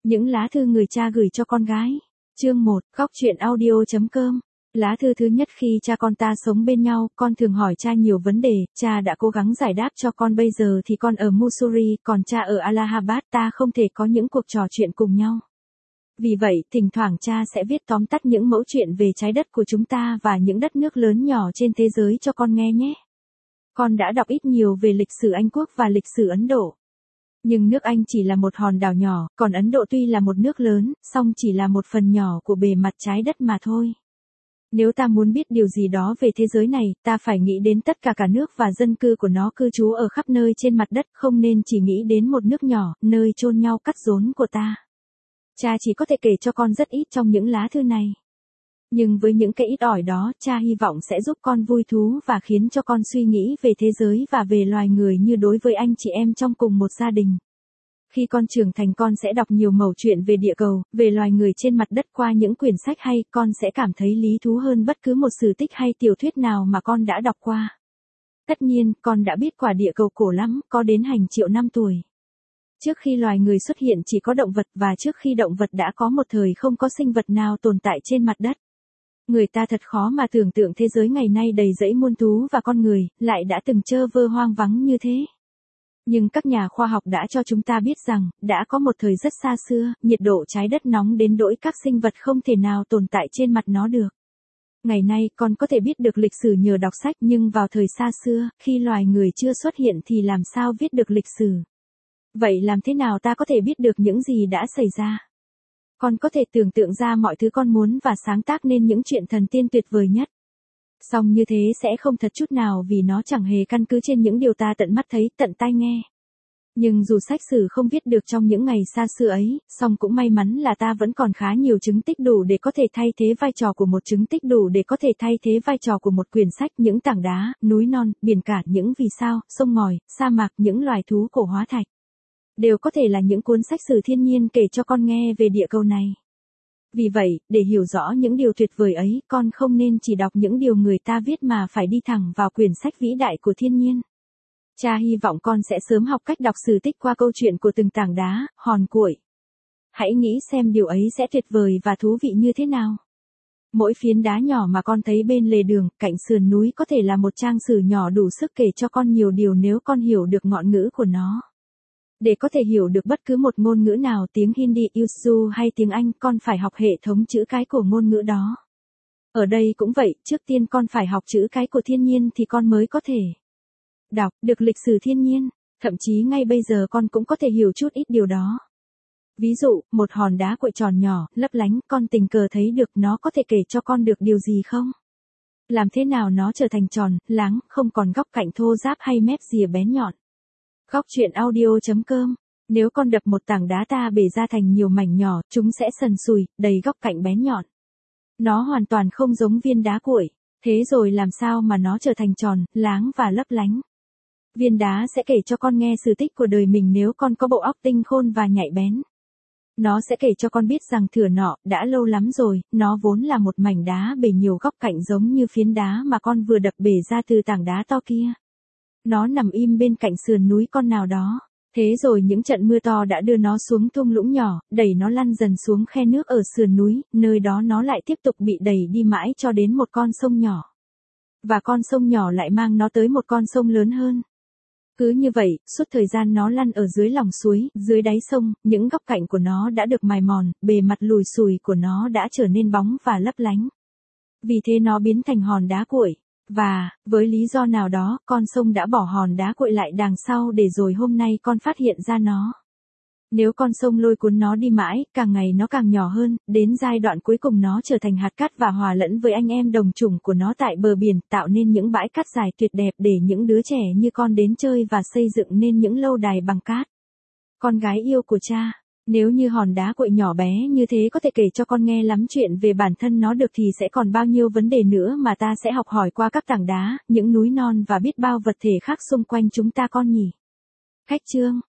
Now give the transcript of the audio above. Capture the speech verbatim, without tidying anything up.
Những lá thư người cha gửi cho con gái. Chương một, góc truyện audio chấm com. Lá thư thứ nhất: khi cha con ta sống bên nhau, con thường hỏi cha nhiều vấn đề, cha đã cố gắng giải đáp cho con. Bây giờ thì con ở Mussoorie, còn cha ở Allahabad, ta không thể có những cuộc trò chuyện cùng nhau. Vì vậy, thỉnh thoảng cha sẽ viết tóm tắt những mẩu chuyện về trái đất của chúng ta và những đất nước lớn nhỏ trên thế giới cho con nghe nhé. Con đã đọc ít nhiều về lịch sử Anh Quốc và lịch sử Ấn Độ. Nhưng nước Anh chỉ là một hòn đảo nhỏ, còn Ấn Độ tuy là một nước lớn, song chỉ là một phần nhỏ của bề mặt trái đất mà thôi. Nếu ta muốn biết điều gì đó về thế giới này, ta phải nghĩ đến tất cả cả nước và dân cư của nó cư trú ở khắp nơi trên mặt đất, không nên chỉ nghĩ đến một nước nhỏ, nơi chôn nhau cắt rốn của ta. Cha chỉ có thể kể cho con rất ít trong những lá thư này. Nhưng với những cái ít ỏi đó, cha hy vọng sẽ giúp con vui thú và khiến cho con suy nghĩ về thế giới và về loài người như đối với anh chị em trong cùng một gia đình. Khi con trưởng thành, con sẽ đọc nhiều mẩu chuyện về địa cầu, về loài người trên mặt đất qua những quyển sách hay, con sẽ cảm thấy lý thú hơn bất cứ một sử tích hay tiểu thuyết nào mà con đã đọc qua. Tất nhiên, con đã biết quả địa cầu cổ lắm, có đến hàng triệu năm tuổi. Trước khi loài người xuất hiện chỉ có động vật, và trước khi động vật đã có một thời không có sinh vật nào tồn tại trên mặt đất. Người ta thật khó mà tưởng tượng thế giới ngày nay đầy rẫy muôn thú và con người, lại đã từng trơ vơ hoang vắng như thế. Nhưng các nhà khoa học đã cho chúng ta biết rằng, đã có một thời rất xa xưa, nhiệt độ trái đất nóng đến nỗi các sinh vật không thể nào tồn tại trên mặt nó được. Ngày nay, con có thể biết được lịch sử nhờ đọc sách, nhưng vào thời xa xưa, khi loài người chưa xuất hiện thì làm sao viết được lịch sử? Vậy làm thế nào ta có thể biết được những gì đã xảy ra? Con có thể tưởng tượng ra mọi thứ con muốn và sáng tác nên những chuyện thần tiên tuyệt vời nhất. Song như thế sẽ không thật chút nào, vì nó chẳng hề căn cứ trên những điều ta tận mắt thấy, tận tai nghe. Nhưng dù sách sử không viết được trong những ngày xa xưa ấy, song cũng may mắn là ta vẫn còn khá nhiều chứng tích đủ để có thể thay thế vai trò của một chứng tích đủ để có thể thay thế vai trò của một quyển sách. Những tảng đá, núi non, biển cả, những vì sao, sông ngòi, sa mạc, những loài thú cổ hóa thạch. Đều có thể là những cuốn sách sử thiên nhiên kể cho con nghe về địa cầu này. Vì vậy, để hiểu rõ những điều tuyệt vời ấy, con không nên chỉ đọc những điều người ta viết mà phải đi thẳng vào quyển sách vĩ đại của thiên nhiên. Cha hy vọng con sẽ sớm học cách đọc sử tích qua câu chuyện của từng tảng đá, hòn cuội. Hãy nghĩ xem điều ấy sẽ tuyệt vời và thú vị như thế nào. Mỗi phiến đá nhỏ mà con thấy bên lề đường, cạnh sườn núi có thể là một trang sử nhỏ đủ sức kể cho con nhiều điều nếu con hiểu được ngọn ngữ của nó. Để có thể hiểu được bất cứ một ngôn ngữ nào, tiếng Hindi, Urdu hay tiếng Anh, con phải học hệ thống chữ cái của ngôn ngữ đó. Ở đây cũng vậy, trước tiên con phải học chữ cái của thiên nhiên thì con mới có thể đọc được lịch sử thiên nhiên. Thậm chí ngay bây giờ con cũng có thể hiểu chút ít điều đó. Ví dụ, một hòn đá cuội tròn nhỏ, lấp lánh, con tình cờ thấy được, nó có thể kể cho con được điều gì không? Làm thế nào nó trở thành tròn, láng, không còn góc cạnh thô ráp hay mép rìa bén nhọn? Góc truyện audio chấm com. Nếu con đập một tảng đá ta bể ra thành nhiều mảnh nhỏ, chúng sẽ sần sùi, đầy góc cạnh bén nhọn. Nó hoàn toàn không giống viên đá cuội. Thế rồi làm sao mà nó trở thành tròn, láng và lấp lánh? Viên đá sẽ kể cho con nghe sự tích của đời mình nếu con có bộ óc tinh khôn và nhạy bén. Nó sẽ kể cho con biết rằng thửa nọ, đã lâu lắm rồi, nó vốn là một mảnh đá bể nhiều góc cạnh giống như phiến đá mà con vừa đập bể ra từ tảng đá to kia. Nó nằm im bên cạnh sườn núi con nào đó. Thế rồi những trận mưa to đã đưa nó xuống thung lũng nhỏ, đẩy nó lăn dần xuống khe nước ở sườn núi, nơi đó nó lại tiếp tục bị đẩy đi mãi cho đến một con sông nhỏ. Và con sông nhỏ lại mang nó tới một con sông lớn hơn. Cứ như vậy, suốt thời gian nó lăn ở dưới lòng suối, dưới đáy sông, những góc cạnh của nó đã được mài mòn, bề mặt lùi xùi của nó đã trở nên bóng và lấp lánh. Vì thế nó biến thành hòn đá cuội. Và, với lý do nào đó, con sông đã bỏ hòn đá cuội lại đằng sau để rồi hôm nay con phát hiện ra nó. Nếu con sông lôi cuốn nó đi mãi, càng ngày nó càng nhỏ hơn, đến giai đoạn cuối cùng nó trở thành hạt cát và hòa lẫn với anh em đồng chủng của nó tại bờ biển, tạo nên những bãi cát dài tuyệt đẹp để những đứa trẻ như con đến chơi và xây dựng nên những lâu đài bằng cát. Con gái yêu của cha. Nếu như hòn đá cuội nhỏ bé như thế có thể kể cho con nghe lắm chuyện về bản thân nó được thì sẽ còn bao nhiêu vấn đề nữa mà ta sẽ học hỏi qua các tảng đá, những núi non và biết bao vật thể khác xung quanh chúng ta con nhỉ. Khách chương.